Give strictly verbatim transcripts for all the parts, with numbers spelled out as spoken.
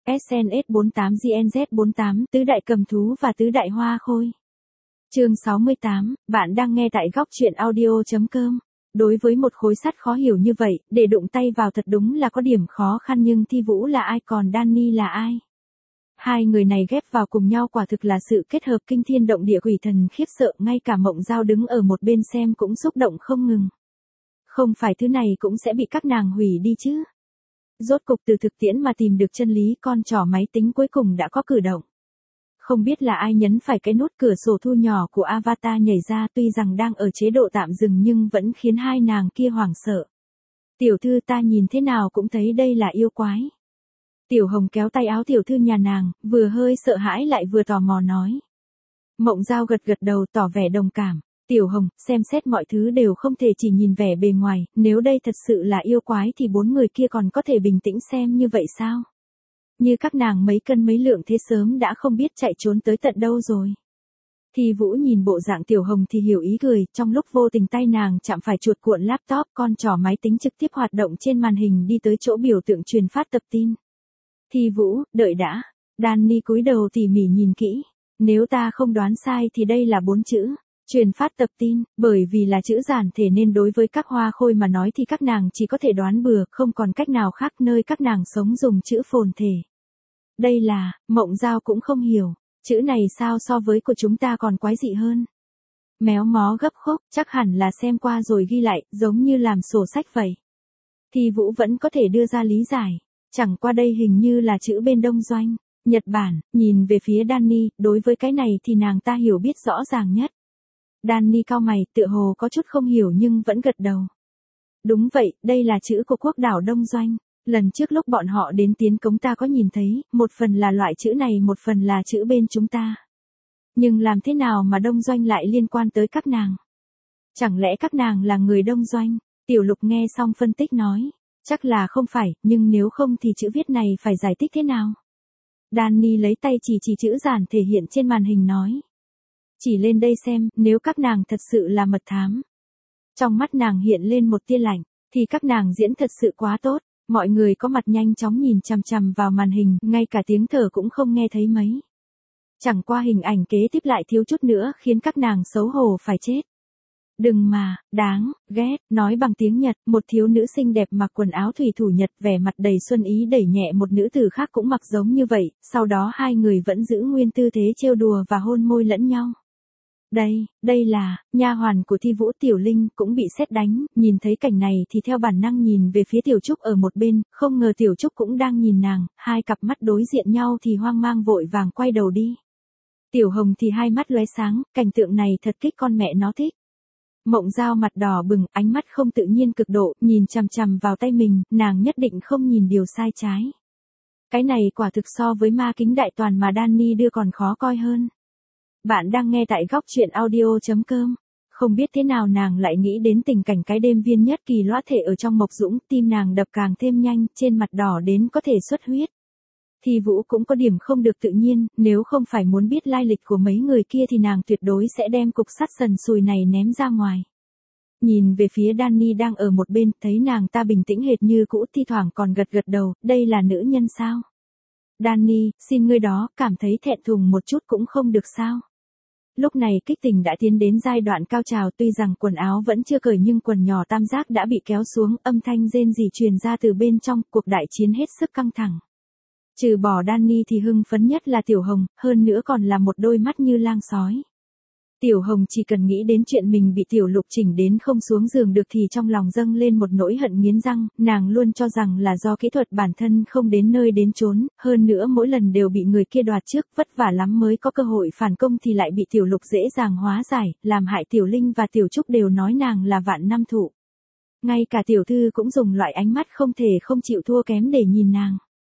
ét en ét bốn tám giê en dét bốn tám, tứ đại cầm thú và tứ đại hoa khôi. Chương sáu mươi tám, bạn đang nghe tại góc truyện audio chấm com. Đối với một khối sắt khó hiểu như vậy, để đụng tay vào thật đúng là có điểm khó khăn, nhưng Thi Vũ là ai còn Danny là ai? Hai người này ghép vào cùng nhau quả thực là sự kết hợp kinh thiên động địa, quỷ thần khiếp sợ, ngay cả Mộng Giao đứng ở một bên xem cũng xúc động không ngừng. Không phải thứ này cũng sẽ bị các nàng hủy đi chứ? Rốt cục từ thực tiễn mà tìm được chân lý, con trỏ máy tính cuối cùng đã có cử động. Không biết là ai nhấn phải cái nút cửa sổ thu nhỏ của avatar nhảy ra, tuy rằng đang ở chế độ tạm dừng nhưng vẫn khiến hai nàng kia hoảng sợ. Tiểu thư, ta nhìn thế nào cũng thấy đây là yêu quái. Tiểu Hồng kéo tay áo tiểu thư nhà nàng, vừa hơi sợ hãi lại vừa tò mò nói. Mộng Giao gật gật đầu tỏ vẻ đồng cảm. Tiểu Hồng, xem xét mọi thứ đều không thể chỉ nhìn vẻ bề ngoài, nếu đây thật sự là yêu quái thì bốn người kia còn có thể bình tĩnh xem như vậy sao? Như các nàng mấy cân mấy lượng thế sớm đã không biết chạy trốn tới tận đâu rồi. Thi Vũ nhìn bộ dạng Tiểu Hồng thì hiểu ý cười, trong lúc vô tình tay nàng chạm phải chuột cuộn laptop, con trỏ máy tính trực tiếp hoạt động trên màn hình đi tới chỗ biểu tượng truyền phát tập tin. Thi Vũ, đợi đã. Danny cúi đầu tỉ mỉ nhìn kỹ. Nếu ta không đoán sai thì đây là bốn chữ. Truyền phát tập tin, bởi vì là chữ giản thể nên đối với các hoa khôi mà nói thì các nàng chỉ có thể đoán bừa, không còn cách nào khác, nơi các nàng sống dùng chữ phồn thể. Đây là, Mộng Giao cũng không hiểu, chữ này sao so với của chúng ta còn quái dị hơn. Méo mó gấp khúc, chắc hẳn là xem qua rồi ghi lại, giống như làm sổ sách vậy. Thi Vũ vẫn có thể đưa ra lý giải, chẳng qua đây hình như là chữ bên Đông Doanh, Nhật Bản. Nhìn về phía Danny, đối với cái này thì nàng ta hiểu biết rõ ràng nhất. Danny cau mày, tựa hồ có chút không hiểu nhưng vẫn gật đầu. Đúng vậy, đây là chữ của quốc đảo Đông Doanh. Lần trước lúc bọn họ đến tiến cống ta có nhìn thấy, một phần là loại chữ này, một phần là chữ bên chúng ta. Nhưng làm thế nào mà Đông Doanh lại liên quan tới các nàng? Chẳng lẽ các nàng là người Đông Doanh? Tiểu Lục nghe xong phân tích nói. Chắc là không phải, nhưng nếu không thì chữ viết này phải giải thích thế nào? Danny lấy tay chỉ chỉ chữ giản thể hiện trên màn hình nói. Chỉ lên đây xem, nếu các nàng thật sự là mật thám. Trong mắt nàng hiện lên một tia lạnh, thì các nàng diễn thật sự quá tốt. Mọi người có mặt nhanh chóng nhìn chằm chằm vào màn hình, ngay cả tiếng thở cũng không nghe thấy mấy. Chẳng qua hình ảnh kế tiếp lại thiếu chút nữa khiến các nàng xấu hổ phải chết. Đừng mà, đáng, ghét, nói bằng tiếng Nhật, một thiếu nữ xinh đẹp mặc quần áo thủy thủ Nhật vẻ mặt đầy xuân ý đẩy nhẹ một nữ tử khác cũng mặc giống như vậy, sau đó hai người vẫn giữ nguyên tư thế trêu đùa và hôn môi lẫn nhau. Đây, đây là, nha hoàn của Thi Vũ. Tiểu Linh cũng bị sét đánh, nhìn thấy cảnh này thì theo bản năng nhìn về phía Tiểu Trúc ở một bên, không ngờ Tiểu Trúc cũng đang nhìn nàng, hai cặp mắt đối diện nhau thì hoang mang vội vàng quay đầu đi. Tiểu Hồng thì hai mắt lóe sáng, cảnh tượng này thật kích con mẹ nó thích. Mộng Giao mặt đỏ bừng, ánh mắt không tự nhiên cực độ, nhìn chằm chằm vào tay mình, nàng nhất định không nhìn điều sai trái. Cái này quả thực so với ma kính đại toàn mà Danny đưa còn khó coi hơn. Bạn đang nghe tại góc truyện audio chấm com. Không biết thế nào nàng lại nghĩ đến tình cảnh cái đêm viên nhất kỳ lõa thể ở trong Mộc Dũng, tim nàng đập càng thêm nhanh, trên mặt đỏ đến có thể xuất huyết. Thi Vũ cũng có điểm không được tự nhiên, nếu không phải muốn biết lai lịch của mấy người kia thì nàng tuyệt đối sẽ đem cục sắt sần sùi này ném ra ngoài. Nhìn về phía Danny đang ở một bên, thấy nàng ta bình tĩnh hệt như cũ, thi thoảng còn gật gật đầu, đây là nữ nhân sao? Danny, xin ngươi đó, cảm thấy thẹn thùng một chút cũng không được sao? Lúc này kích tình đã tiến đến giai đoạn cao trào, tuy rằng quần áo vẫn chưa cởi nhưng quần nhỏ tam giác đã bị kéo xuống, âm thanh rên rỉ truyền ra từ bên trong, cuộc đại chiến hết sức căng thẳng. Trừ bỏ Danny thì hưng phấn nhất là Tiểu Hồng, hơn nữa còn là một đôi mắt như lang sói. Tiểu Hồng chỉ cần nghĩ đến chuyện mình bị Tiểu Lục chỉnh đến không xuống giường được thì trong lòng dâng lên một nỗi hận nghiến răng, nàng luôn cho rằng là do kỹ thuật bản thân không đến nơi đến chốn, hơn nữa mỗi lần đều bị người kia đoạt trước, vất vả lắm mới có cơ hội phản công thì lại bị Tiểu Lục dễ dàng hóa giải, làm hại Tiểu Linh và Tiểu Trúc đều nói nàng là vạn năm thụ. Ngay cả tiểu thư cũng dùng loại ánh mắt không thể không chịu thua kém để nhìn nàng.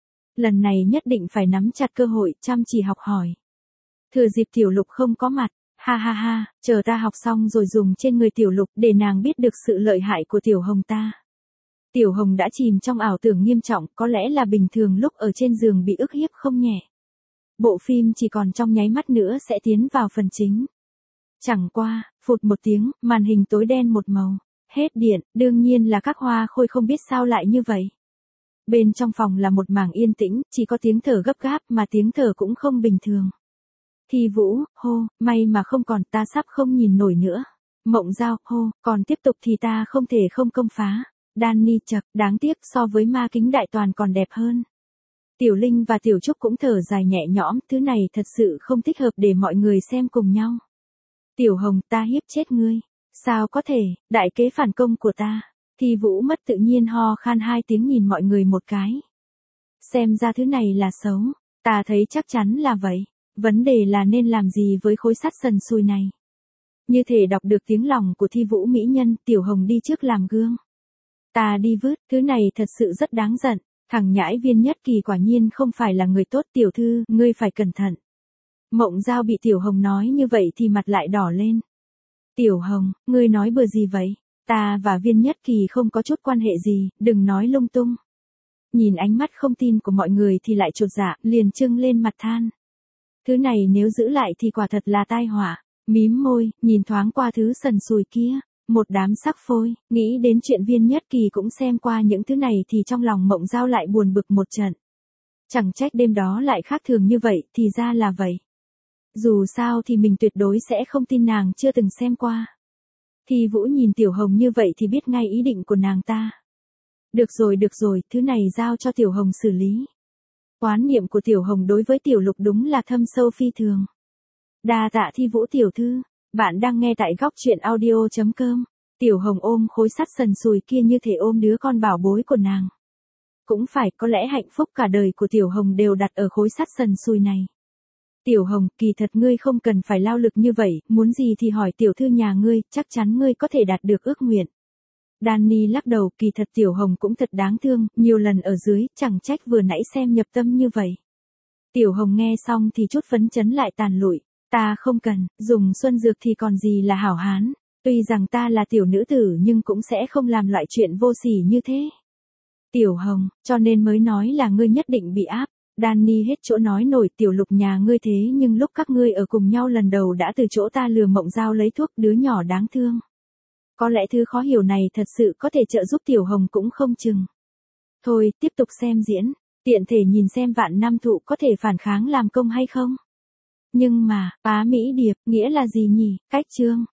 Lần này nhất định phải nắm chặt cơ hội, chăm chỉ học hỏi. Thừa dịp Tiểu Lục không có mặt, ha ha ha, chờ ta học xong rồi dùng trên người Tiểu Lục để nàng biết được sự lợi hại của Tiểu Hồng ta. Tiểu Hồng đã chìm trong ảo tưởng nghiêm trọng, có lẽ là bình thường lúc ở trên giường bị ức hiếp không nhẹ. Bộ phim chỉ còn trong nháy mắt nữa sẽ tiến vào phần chính. Chẳng qua, phụt một tiếng, màn hình tối đen một màu. Hết điện, đương nhiên là các hoa khôi không biết sao lại như vậy. Bên trong phòng là một mảng yên tĩnh, chỉ có tiếng thở gấp gáp mà tiếng thở cũng không bình thường. Thi Vũ, hô, may mà không còn, ta sắp không nhìn nổi nữa. Mộng Giao, hô, còn tiếp tục thì ta không thể không công phá. Danny chậc, đáng tiếc so với ma kính đại toàn còn đẹp hơn. Tiểu Linh và Tiểu Trúc cũng thở dài nhẹ nhõm, thứ này thật sự không thích hợp để mọi người xem cùng nhau. Tiểu Hồng, ta hiếp chết ngươi. Sao có thể, đại kế phản công của ta. Thi Vũ mất tự nhiên ho khan hai tiếng nhìn mọi người một cái. Xem ra thứ này là xấu, ta thấy chắc chắn là vậy. Vấn đề là nên làm gì với khối sắt sần sùi này. Như thể đọc được tiếng lòng của Thi Vũ mỹ nhân, Tiểu Hồng đi trước làm gương. Ta đi vứt, thứ này thật sự rất đáng giận. Thằng nhãi Viên Nhất Kỳ quả nhiên không phải là người tốt, tiểu thư, ngươi phải cẩn thận. Mộng Giao bị Tiểu Hồng nói như vậy thì mặt lại đỏ lên. Tiểu Hồng, ngươi nói bừa gì vậy? Ta và Viên Nhất Kỳ không có chút quan hệ gì, đừng nói lung tung. Nhìn ánh mắt không tin của mọi người thì lại chột dạ, liền trưng lên mặt than. Thứ này nếu giữ lại thì quả thật là tai họa. Mím môi, nhìn thoáng qua thứ sần sùi kia. Một đám sắc phôi, nghĩ đến chuyện Viên Nhất Kỳ cũng xem qua những thứ này thì trong lòng Mộng Giao lại buồn bực một trận. Chẳng trách đêm đó lại khác thường như vậy, thì ra là vậy. Dù sao thì mình tuyệt đối sẽ không tin nàng chưa từng xem qua. Thi Vũ nhìn Tiểu Hồng như vậy thì biết ngay ý định của nàng ta. Được rồi được rồi, thứ này giao cho Tiểu Hồng xử lý. Oán niệm của Tiểu Hồng đối với Tiểu Lục đúng là thâm sâu phi thường. Đa tạ Thi Vũ tiểu thư. Bạn đang nghe tại góc truyện audio chấm com. Tiểu Hồng ôm khối sắt sần sùi kia như thể ôm đứa con bảo bối của nàng. Cũng phải, có lẽ hạnh phúc cả đời của Tiểu Hồng đều đặt ở khối sắt sần sùi này. Tiểu Hồng, kỳ thật ngươi không cần phải lao lực như vậy, muốn gì thì hỏi tiểu thư nhà ngươi, chắc chắn ngươi có thể đạt được ước nguyện. Danny lắc đầu, kỳ thật Tiểu Hồng cũng thật đáng thương, nhiều lần ở dưới, chẳng trách vừa nãy xem nhập tâm như vậy. Tiểu Hồng nghe xong thì chút phấn chấn lại tàn lụi. Ta không cần, dùng xuân dược thì còn gì là hảo hán. Tuy rằng ta là tiểu nữ tử nhưng cũng sẽ không làm loại chuyện vô sỉ như thế. Tiểu Hồng, cho nên mới nói là ngươi nhất định bị áp. Danny hết chỗ nói nổi, Tiểu Lục nhà ngươi thế nhưng lúc các ngươi ở cùng nhau lần đầu đã từ chỗ ta lừa Mộng Giao lấy thuốc, đứa nhỏ đáng thương. Có lẽ thứ khó hiểu này thật sự có thể trợ giúp Tiểu Hồng cũng không chừng. Thôi, tiếp tục xem diễn, tiện thể nhìn xem Vạn Nam Thụ có thể phản kháng làm công hay không. Nhưng mà, Bá Mỹ Điệp, nghĩa là gì nhỉ? Cách chương.